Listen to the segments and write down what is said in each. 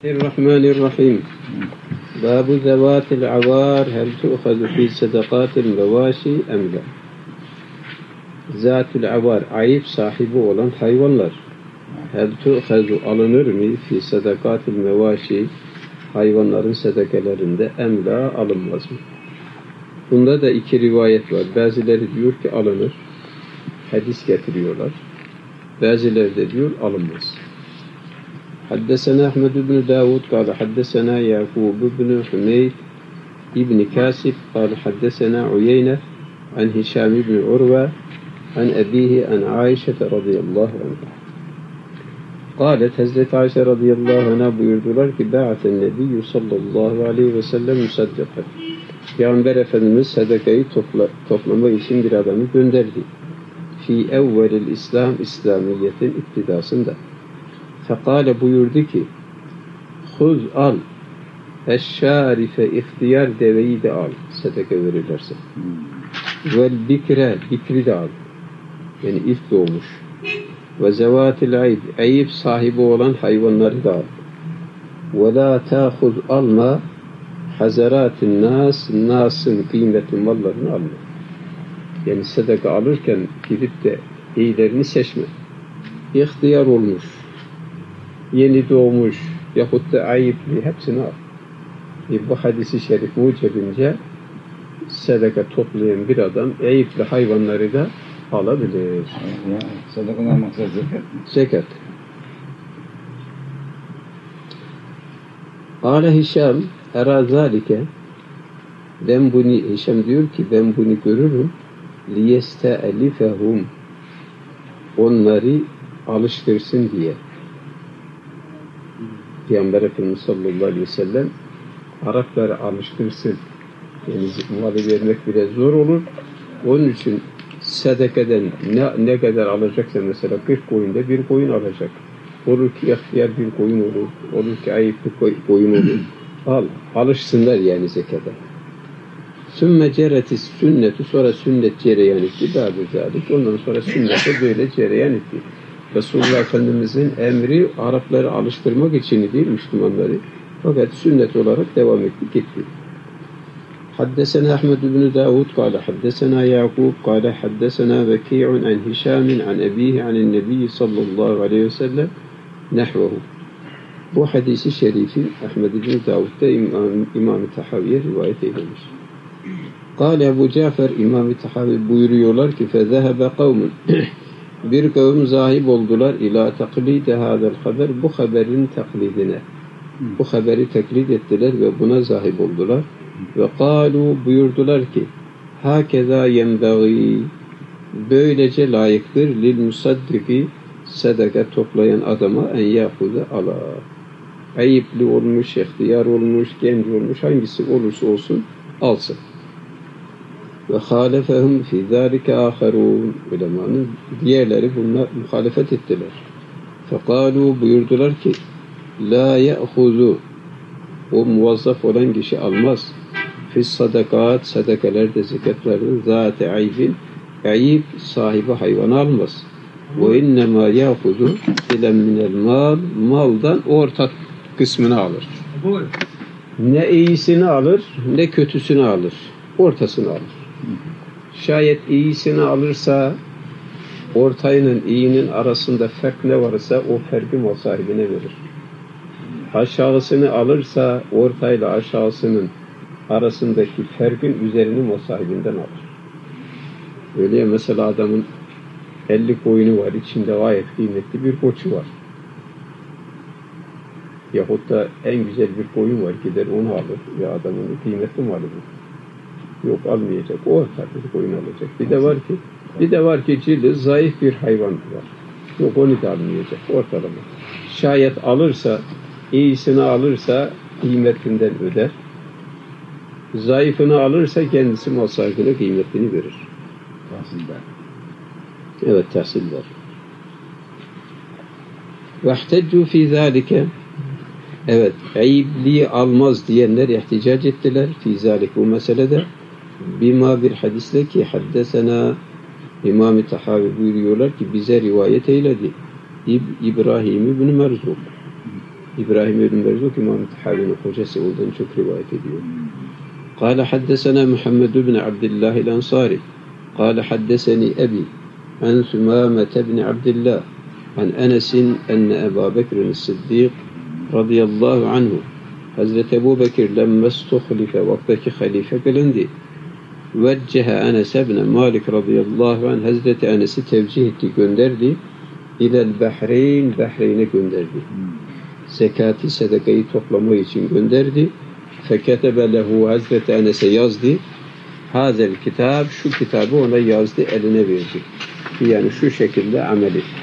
Bismillahirrahmanirrahim. Babu zevatil avar hel tu'khadu fi sadakatil mevaşi emla. Zatul avar, ayıp sahibi olan hayvanlar. Hel tu'khadu alınır mı fi sadakatil mevaşi, hayvanların sadakelerinde emla alınmaz mı? Bunda da iki rivayet var. Bazıları diyor ki alınır. Hadis getiriyorlar. Bazıları da diyor alınmaz. حدثنا أحمد بن داود قال حدثنا يعقوب بن حميد ابن كاسب قال حدثنا عيينة عن هشام بن عروة عن أبيه عن عائشة رضي الله عنها قالت Hazreti Ayşe radıyallahu anh'a buyurdular ki ba'aten nebiyyü sallallahu aleyhi ve sellem musaddiqen. Peygamber Efendimiz sadakayı toplama için bir adamı gönderdi. Fi evvelil İslam, İslamiyet'in iktidasında. Fekale buyurdu ki huz al eşşarife ihtiyar deveyi de al sadaka verirlerse vel bikre bikri de al yani ilk doğmuş ve zevatil ayb ayıp sahibi olan hayvanları da al ve la ta'huz alma hazaratin nasın kıymetli mallarını alma yani sadaka alırken gidip de iyilerini seçme ihtiyar olmuş yeni doğmuş yahut da ayıplı hepsini al. Bu hadisi şerif mucibince sadaka toplayan bir adam ayıplı hayvanları da alabilir. Sadakadan maksat zekat mı? Zekat. Kâle Hişam erâ zâlike Hişam diyor ki ben bunu görürüm liyeste'elifehum onları alıştırsın diye. Peygamber Efendimiz sallallahu aleyhi ve sellem Arapları alıştırsın. Yani malı vermek bile zor olur. Onun için sadakaden ne kadar alacaksa mesela 40 koyunda bir koyun alacak. Olur ki ihtiyar bir koyun olur. Olur ki ayıplı koyun olur. Al. Alışsınlar yani zekata. Sümme ceretis sünneti sonra sünnet cereyan etti. Daha güzellik. Ondan sonra sünnete böyle cereyan etti. Resulullah Efendimiz'in emri Arapları alıştırmak için değil Müslümanları. Fakat sünnet olarak devam etti gitti. Haddesena Ahmed ibn Davud kâle haddesena Yakub kâle haddesena Veki'un an Hişamin an ebihi anin nebiyyü sallallahu aleyhi ve sellem nehvehu. Bu hadisi şerifi Ahmed ibn Davud'da İmam-ı Tahaviye rivayet eylemiş. Kâle Ebu Cafer İmam-ı Tahavi buyuruyorlar ki fezehebe kavmun bir kavim zahib oldular ila taklide hadel haber bu haberin taklidine. Bu haberi taklit ettiler ve buna zahib oldular. Ve kalu buyurdular ki hakeza yenbagi böylece layıktır lil musaddiki sadaka toplayan adama en yahuda ala. Ayıplı olmuş, ihtiyar olmuş, genç olmuş hangisi olursa olsun alsın. Ve halefehum fi zâlike âherûn ulemanın diğerleri bunlar muhalefet ettiler. Fekâlû buyurdular ki la ye'huzu o muvazzaf olan kişi almaz. Fis sadakat sadakelerde zekatlerde zâti aybin ayıp sahibi hayvanı almaz. Ve innemâ ye'huzu ilen minel mal maldan orta kısmını alır. Ne iyisini alır ne kötüsünü alır. Ortasını alır. Şayet iyisini alırsa ortayla iyinin arasında fark ne varsa o farkı mal sahibine verir. Aşağısını alırsa ortayla aşağısının arasındaki farkın üzerini mal sahibinden alır. Öyle ya mesela adamın 50 koyunu var, içinde gayet kıymetli bir koçu var. Yahut da en güzel bir koyun var, gider onu alır. Ya adamın kıymetli malı bu. Yok almayacak. O ortada koyun alacak. Bir de var ki cildi zayıf bir hayvan var. Yok onu da almayacak. Ortalama. Şayet alırsa, iyisini alırsa kıymetinden öder. Zayıfını alırsa kendisi mal sahibine kıymetini verir. Tahsildar. Evet tahsildar. Vehteccu fi zâlike evet ayıbliği almaz diyenler ihticac ettiler. Fi zâlik bu meselede bima bir hadisle ki haddesena İmam-ı Tahavi buyuruyorlar ki bize rivayet eyledi İbrahim ibn Merzuk İbrahim ibn Berzuk İmam-ı Tahavi'nin hocası olduğunu çok rivayet ediyor. قال حدثنا محمد بن عبد الله الأنصاري قال حدثني أبي عن ثمامة بن عبد الله عن أنس أن أبا بكر الصديق رضي الله عنه Hazreti Ebu Bekir lemme stuhlife vaktaki halife kılındı. Veccehe Enes ibn Malik radıyallahu anh Hazreti Enes'i tevcih etti, gönderdi. İlel Bahreyn, Bahreyn'e gönderdi. Zekati, sadakayı toplama için gönderdi. Feketebe lehu, Hazreti Enes'e yazdı. Hazel kitab, şu kitabı ona yazdı, eline verdi. Yani şu şekilde amel etti.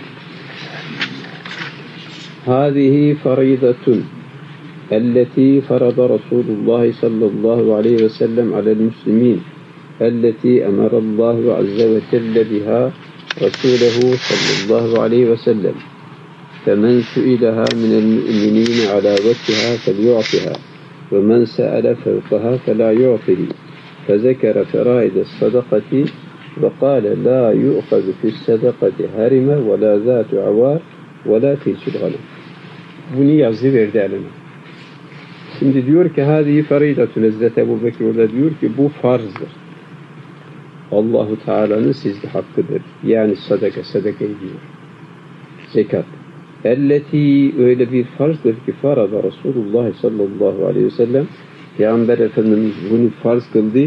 Hâzihi faridatun التي فرض رسول الله صلى الله عليه وسلم على المسلمين التي أمر الله عز وجل بها رسوله صلى الله عليه وسلم فمن سئلها من المؤمنين على وجهها فليعطها ومن سأل فوقها فلا يعطه فذكر فرائد الصدقة وقال لا يؤخذ في الصدقة هرمة ولا ذات عوار ولا تلك الغنم. Bunu yazdı verdi eline. Şimdi diyor ki hâzihi faridatun, Hazreti Ebu Bekir orada diyor ki bu farzdır. Allahu Teala'nın sizde hakkıdır. Yani sadaka diyor. Zekat. Elleti, öyle bir farzdır ki farada Resulullah sallallahu aleyhi ve sellem, Peygamber Efendimiz bunu farz kıldı.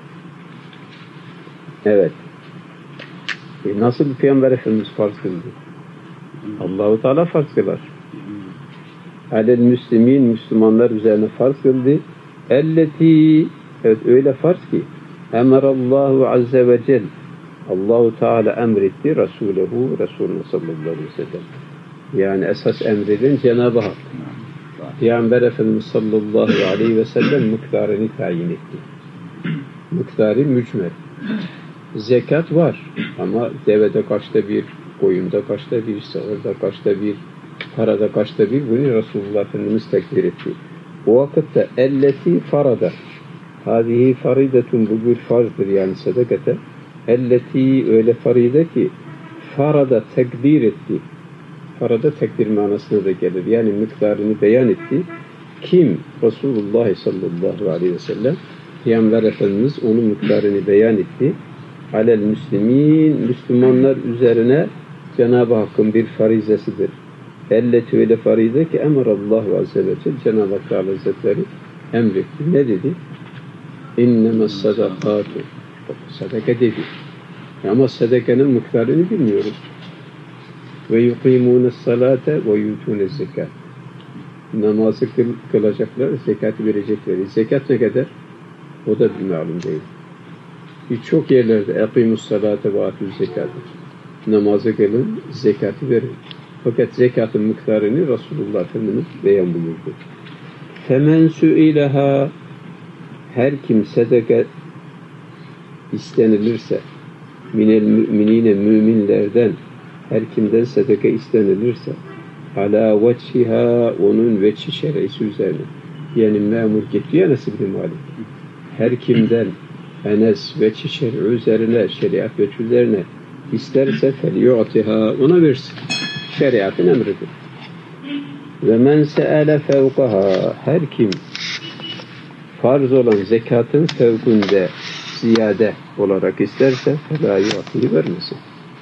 Evet. Nasıl Peygamber Efendimiz farz kıldı? Allahu Teala farz kılar. Alel müslimin, Müslümanlar üzerine farz kıldı. Elleti, evet öyle farz ki emerallahu azze ve cel, Allahu Teala emretti Resulüne sallallahu aleyhi ve sellem. Yani esas emreden Cenab-ı Hak. Peygamber Efendimiz sallallahu aleyhi ve sellem miktarını tayin etti. Miktarı mücmel. Zekat var ama devede kaçta bir, koyunda kaçta bir, sağırda kaçta bir, parada kaçta bir, bunu Resulullah Efendimiz tekbir etti. O vakitte elleti farada, hâzihi faridetun, bu bir farzdır yani sadakate. Elleti, öyle faride ki farada tekbir etti. Farada tekbir manasına da gelir. Yani miktarını beyan etti. Kim? Resulullah sallallahu aleyhi ve sellem. Peygamber Efendimiz onun miktarını beyan etti. Alel müslimin, Müslümanlar üzerine Cenab-ı Hakk'ın bir farizesidir. Elleti, öyle faride ki emarallahu azze ve celle, Cenab-ı Hak Teala Hazretleri emretti. Ne dedi? İnnemez sadakatu. Sadaka dedi. Ama sadakanın miktarını bilmiyoruz. Ve yukimûne salate ve yutûne zekat. Namazı kılacaklar, zekatı verecekler. Zekat ne kadar? O da bir malum değil. Birçok yerlerde eqimus salate ve atûz zekatı. Namazı kılın, zekatı verin. Fakat zekatın miktarını Resulullah Efendimiz beyan buyurdu. Femen su'ileha, her kim sadaka istenilirse, minel müminine, müminlerden her kimden sadaka istenilirse, ala veciha, onun veçhi şer'isi üzerine, yani memur gitti Enes ibn Malik, her kimden Enes veçhi şer'i üzerine, şeriat veçhi üzerine isterse felyu'tiha, ona versin. Şeriatın emridir. Ve men se'ale fevkaha, her kim farz olan zekatın fevkünde ziyade olarak isterse felâ yu'tihi vermesin.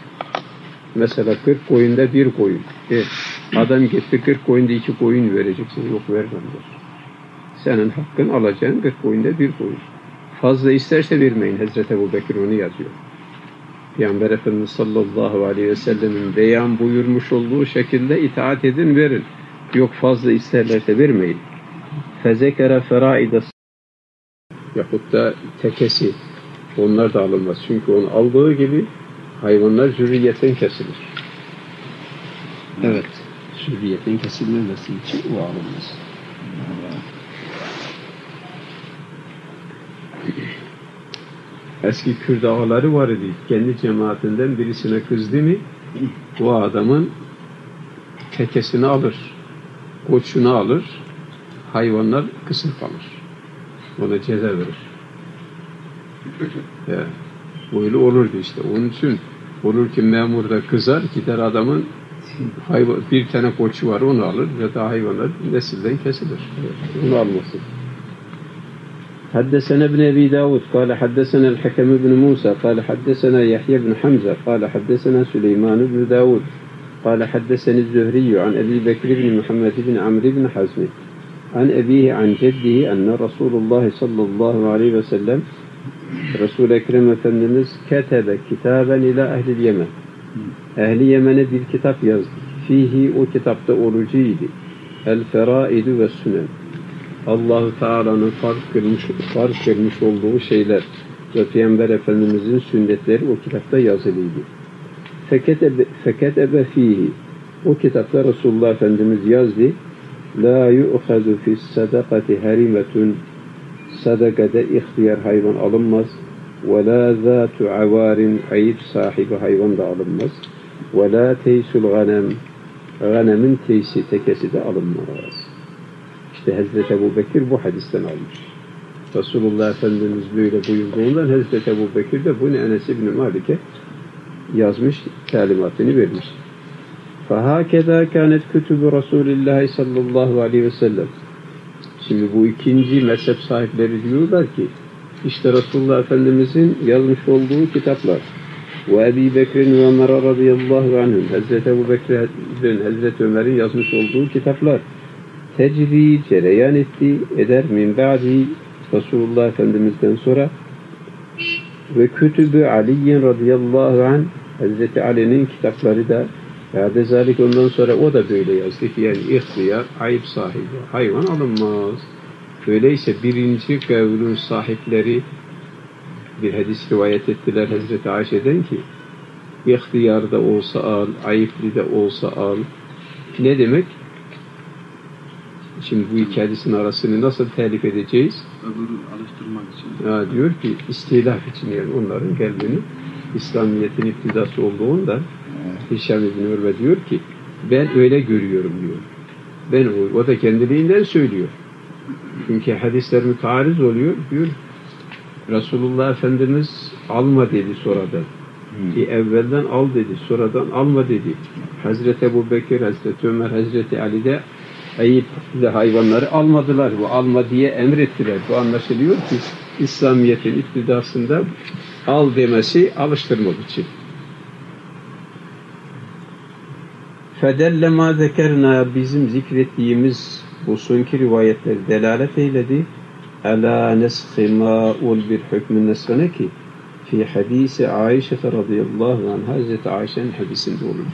Mesela 40 koyunda bir koyun. Adam gitti 40 koyunda 2 koyun vereceksin. Yok vermem der. Senin hakkın alacağın 40 koyunda bir koyun. Fazla isterse vermeyin. Hazreti Ebu Bekir onu yazıyor. Peygamber Efendimiz sallallahu aleyhi ve sellemin beyan buyurmuş olduğu şekilde itaat edin, verin. Yok fazla isterlerse vermeyin. Fezekere feraides, yahut da tekesi, onlar da alınmaz. Çünkü onu aldığı gibi hayvanlar zürriyetten kesilir. Evet. Zürriyetten kesilmemesi için o alınmaz. Eski Kürt ağaları var idi. Kendi cemaatinden birisine kızdı mı o adamın tekesini alır. Koçunu alır. Hayvanlar kısır kalır. Ona ceza verir. Ya, öyle olurdu işte. Onun için olur ki memur da kızar, gider adamın Hayvan, bir tane koçu var, onu alır ve daha hayvanlar nesilden kesilir. Onu almasın. حدثنا ابن أبي داود قال حدثنا الحكم بن موسى قال حدثنا يحيى بن حمزة قال حدثنا سليمان بن داود قال حدثني الزهري عن أبي بكر بن محمد بن عمرو بن حزم عن أبيه عن جده أن رسول الله صلى الله عليه وسلم Resul-i Ekrem Efendimiz ketebe kitaben ila ehl-i Yemen. Ehli Yemen'e bir kitap yazdı. Fihi, o kitapta orucuydu. El-feraidu ve sünen. Allah-u Teala'nın fark kılmış olduğu şeyler ve Peygamber Efendimizin sünnetleri o kitapta yazılıydı. Feketebe fihi, o kitapta Resulullah Efendimiz yazdı. La yu'khadu fis sadakati harimetun, sadakada ihtiyar hayvan alınmaz. Ve la zâtu avarin, ayıp sahibi hayvan da alınmaz. Ve la teysul ganem, ganemin teysi, tekesi de alınmaz. İşte Hazreti Ebu Bekir bu hadisten almış. Resulullah Efendimiz böyle buyurduğundan Hazreti Ebu Bekir de bunu Enes İbni Malik'e yazmış, talimatını vermiş. فَهَاكَذَا كَانَتْ كُتُبُ رَسُولِ اللّٰهِ sallallahu aleyhi ve sellem. Şimdi bu ikinci mezhep sahipleri diyorlar ki, işte Resulullah Efendimizin yazmış olduğu kitaplar ve Ebu Bekir'in ve Ömer radıyallahu anhüm, Hazreti Ebu Bekir'in, Hazreti Ömer'in yazmış olduğu kitaplar tecri, cereyan eder min ba'di, Resulullah Efendimiz'den sonra ve kütübü Ali'in radıyallahu anh, Hazreti Ali'nin kitapları da zalik, ondan sonra o da böyle yazdı ki yani ihtiyar, ayıp sahibi hayvan alınmaz. Öyleyse birinci kavlün sahipleri bir hadis rivayet ettiler Hazreti Ayşe'den ki ihtiyar da olsa al, ayıplı da olsa al. Ne demek? Şimdi bu iki hadisin arasını nasıl telif edeceğiz? Öbürü alıştırmak için. Diyor ki istilaf için, yani onların kalbini İslamiyet'in iktidası olduğundan Hişam İbni Urve diyor ki ben öyle görüyorum diyor. O da kendiliğinden söylüyor. Çünkü hadisler müteariz oluyor diyor. Resulullah Efendimiz alma dedi sonradan. Ki evvelden al dedi, sonradan alma dedi. Hazreti Ebu Bekir, Hazreti Ömer, Hazreti Ali de ayıplı hayvanları almadılar. Bu alma diye emrettiler. Bu anlaşılıyor ki İslamiyet'in iktidasında al demesi alıştırmak için. Fedelle ma zekerna, bizim zikrettiğimiz bu sonki rivayetler delalet eyledi. Ala neshi ma'ul bir hükmün nesrine ki fi hadisi Ayşe radıyallahu anh, Hazreti Ayşe'nin hadisinde olur.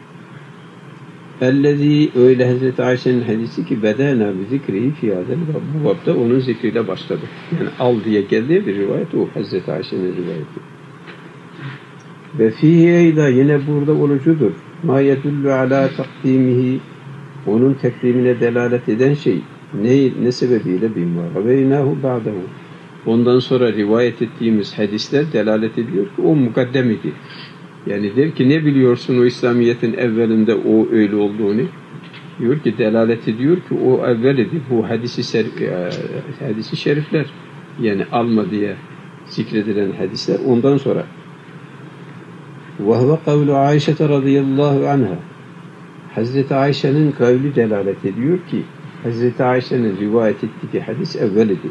Ellezî, öyle Hazreti Ayşe'nin hadisi ki bedena bi zikrihi fi hadel bab, bu babda onun zikriyle başladı. Yani al diye geldiği bir rivayet o Hazreti Ayşe'nin rivayeti. Ve fihi eyda, yine burada olucudur. Ma yedullu ala takdimihi, onun tekdimine delalet eden şey ne sebebiyle bilmem. Ve inahu ba'dahu, ondan sonra rivayet ettiğimiz hadisler delalet ediyor ki o mukaddem idi. Yani der ki ne biliyorsun o İslamiyet'in evvelinde o öyle olduğunu? Diyor ki delalet ediyor ki o evvel idi. Bu hadisi şerifler, yani alma diye zikredilen hadisler ondan sonra. وَهُوَ قَوْلُ عَيْشَةَ رَضِيَ اللّٰهُ عَنْهَا, Hazreti Ayşe'nin kavli delalet ediyor ki Hazreti Ayşe'nin rivayet ettiği hadis evvel idi.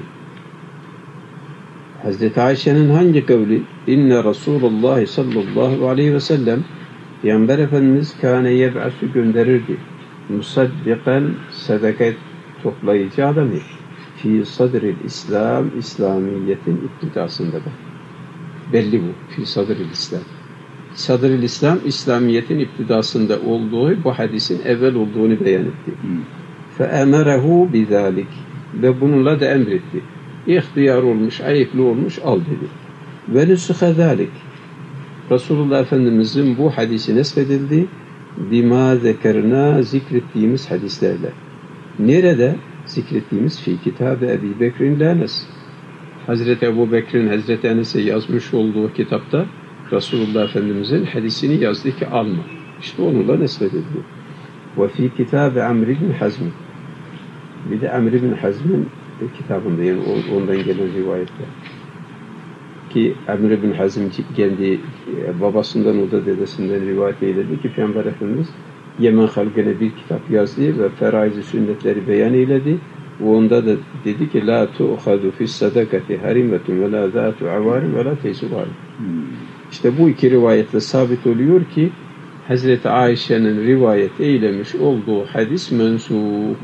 Hazreti Ayşe'nin hangi kavli? İnne Resulullah sallallahu aleyhi ve sellem, Peygamber Efendimiz kâne yeb'asu, gönderirdi. Musaddiqan, sadakat toplayıcı adamı. Fi sadril İslam, İslamiyet'in iktidasında da. Belli bu. Fi sadril İslam. Sadril İslam, İslamiyet'in iktidasında olduğu, bu hadisin evvel olduğunu beyan etti. فَاَمَرَهُ بِذَٰلِكِ, ve bununla da emretti. İhtiyar olmuş, ayıplı olmuş, al dedi. وَنُسُخَ ذَٰلِكِ, Resulullah Efendimiz'in bu hadisi nesfedildi. بِمَا ذَكَرْنَا, zikrettiğimiz hadislerle. Nerede? Zikrettiğimiz fi kitab-ı Ebu Bekir'in Enes. Hazreti Ebu Bekir'in Hazreti Enes'e yazmış olduğu kitapta Resulullah Efendimiz'in hadisini yazdı ki alma. İşte onunla nesfedildi. وَفِي كِتَابِ عَمْرِ بْنِ حَزْمٍ, bir de Amr ibn Hazm'in kitabında, yani ondan gelen rivayette. Ki Amr ibn Hazm kendi babasından, o da dedesinden rivayet eyledi ki Peygamber Efendimiz Yemen halkına bir kitap yazdı ve feraiz-i sünnetleri beyan eyledi. Onda da dedi ki la tu'khadu fis sadakati harimetun ve la zatu avarim ve la teysuvar. İşte bu iki rivayetle sabit oluyor ki Hazreti Ayşe'nin rivayet eylemiş olduğu hadis mensuh.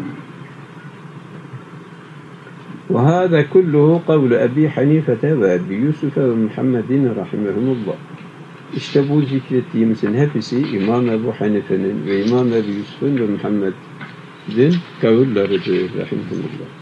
Ve hâzâ kulluhu kavlu Ebi Hanifete ve Ebi Yusuf ve Muhammedin rahimehumullah. İşte bu zikrettiğimizin hepsi İmam Ebu Hanife'nin ve İmam Ebu Yusuf'un ve Muhammed'in kavulleridir rahimehumullah.